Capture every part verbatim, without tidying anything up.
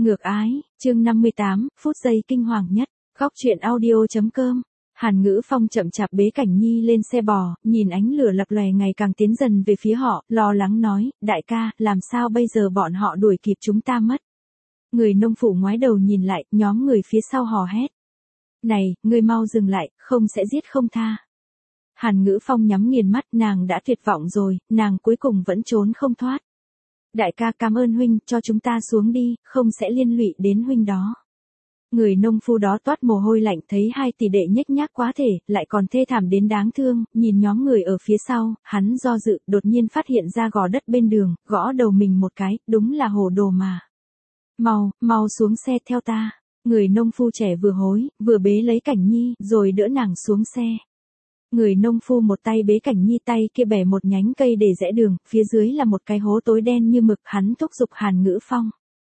Ngược ái, chương năm mươi tám, phút giây kinh hoàng nhất, góc truyện audio.com. Hàn Ngữ Phong chậm chạp bế Cảnh Nhi lên xe bò, nhìn ánh lửa lập lòe ngày càng tiến dần về phía họ, lo lắng nói, đại ca, làm sao bây giờ bọn họ đuổi kịp chúng ta mất. Người nông phụ ngoái đầu nhìn lại, nhóm người phía sau hò hét. Này, ngươi mau dừng lại, không sẽ giết không tha. Hàn Ngữ Phong nhắm nghiền mắt, nàng đã tuyệt vọng rồi, nàng cuối cùng vẫn trốn không thoát. Đại ca cảm ơn huynh, cho chúng ta xuống đi, không sẽ liên lụy đến huynh đó. Người nông phu đó toát mồ hôi lạnh thấy hai tỷ đệ nhếch nhác quá thể, lại còn thê thảm đến đáng thương, nhìn nhóm người ở phía sau, hắn do dự, đột nhiên phát hiện ra gò đất bên đường, gõ đầu mình một cái, đúng là hồ đồ mà. Mau, mau xuống xe theo ta. Người nông phu trẻ vừa hối, vừa bế lấy Cảnh Nhi, rồi đỡ nàng xuống xe. Người nông phu một tay bế Cảnh Nhi, tay kia bẻ một nhánh cây để rẽ đường, phía dưới là một cái hố tối đen như mực, hắn thúc giục Hàn Ngữ Phong.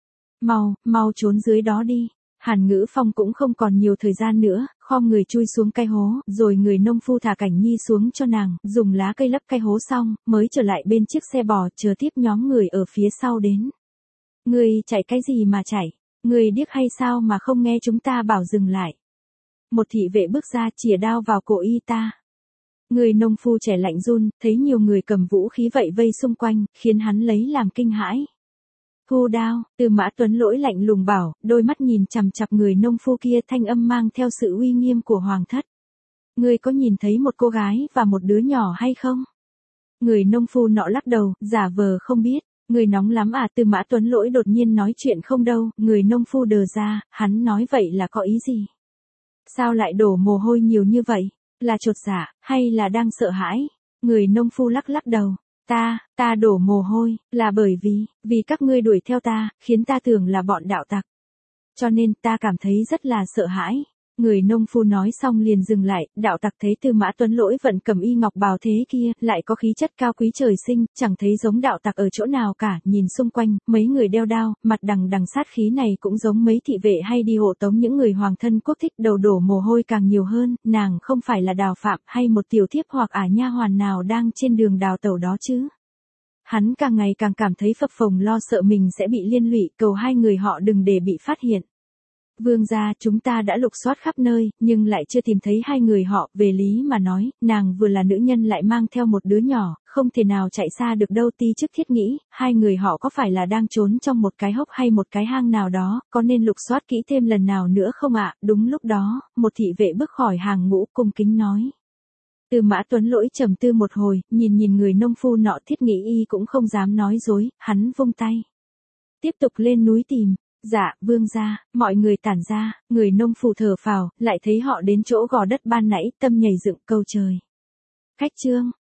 Mau, mau trốn dưới đó đi. Hàn Ngữ Phong cũng không còn nhiều thời gian nữa, khom người chui xuống cái hố, rồi người nông phu thả Cảnh Nhi xuống cho nàng, dùng lá cây lấp cái hố xong, mới trở lại bên chiếc xe bò, chờ tiếp nhóm người ở phía sau đến. Ngươi chạy cái gì mà chạy? Ngươi điếc hay sao mà không nghe chúng ta bảo dừng lại? Một thị vệ bước ra chìa đao vào cổ y ta. Người nông phu trẻ lạnh run, thấy nhiều người cầm vũ khí vậy vây xung quanh, khiến hắn lấy làm kinh hãi. Thu đao, Tư Mã Tuấn Lỗi lạnh lùng bảo, đôi mắt nhìn chằm chằm người nông phu kia, thanh âm mang theo sự uy nghiêm của hoàng thất. Ngươi có nhìn thấy một cô gái và một đứa nhỏ hay không? Người nông phu nọ lắc đầu, giả vờ không biết. Người nóng lắm à? Tư Mã Tuấn Lỗi đột nhiên nói chuyện không đâu, người nông phu đờ ra, hắn nói vậy là có ý gì? Sao lại đổ mồ hôi nhiều như vậy? Là chột dạ, hay là đang sợ hãi? Người nông phu lắc lắc đầu. Ta, ta đổ mồ hôi, là bởi vì, vì các ngươi đuổi theo ta, khiến ta tưởng là bọn đạo tặc. Cho nên ta cảm thấy rất là sợ hãi. Người nông phu nói xong liền dừng lại, đạo tặc thấy Tư Mã Tuấn Lỗi vận cầm y ngọc bào thế kia, lại có khí chất cao quý trời sinh, chẳng thấy giống đạo tặc ở chỗ nào cả, nhìn xung quanh, mấy người đeo đao, mặt đằng đằng sát khí này cũng giống mấy thị vệ hay đi hộ tống những người hoàng thân quốc thích, đầu đổ mồ hôi càng nhiều hơn, nàng không phải là Đào Phạm hay một tiểu thiếp hoặc ả nha hoàn nào đang trên đường đào tẩu đó chứ. Hắn càng ngày càng cảm thấy phập phồng, lo sợ mình sẽ bị liên lụy, cầu hai người họ đừng để bị phát hiện. Vương gia, chúng ta đã lục soát khắp nơi, nhưng lại chưa tìm thấy hai người họ, về lý mà nói, nàng vừa là nữ nhân lại mang theo một đứa nhỏ, không thể nào chạy xa được đâu. Ti chức thiết nghĩ, hai người họ có phải là đang trốn trong một cái hốc hay một cái hang nào đó, có nên lục soát kỹ thêm lần nào nữa không ạ? Đúng lúc đó, một thị vệ bước khỏi hàng ngũ, cung kính nói. Tư Mã Tuấn Lỗi trầm tư một hồi, nhìn nhìn người nông phu nọ, thiết nghĩ y cũng không dám nói dối, hắn vung tay. Tiếp tục lên núi tìm. Dạ, vương gia, mọi người tản ra, người nông phu thở phào, lại thấy họ đến chỗ gò đất ban nãy, tâm nhảy dựng, câu trời. Khách trương,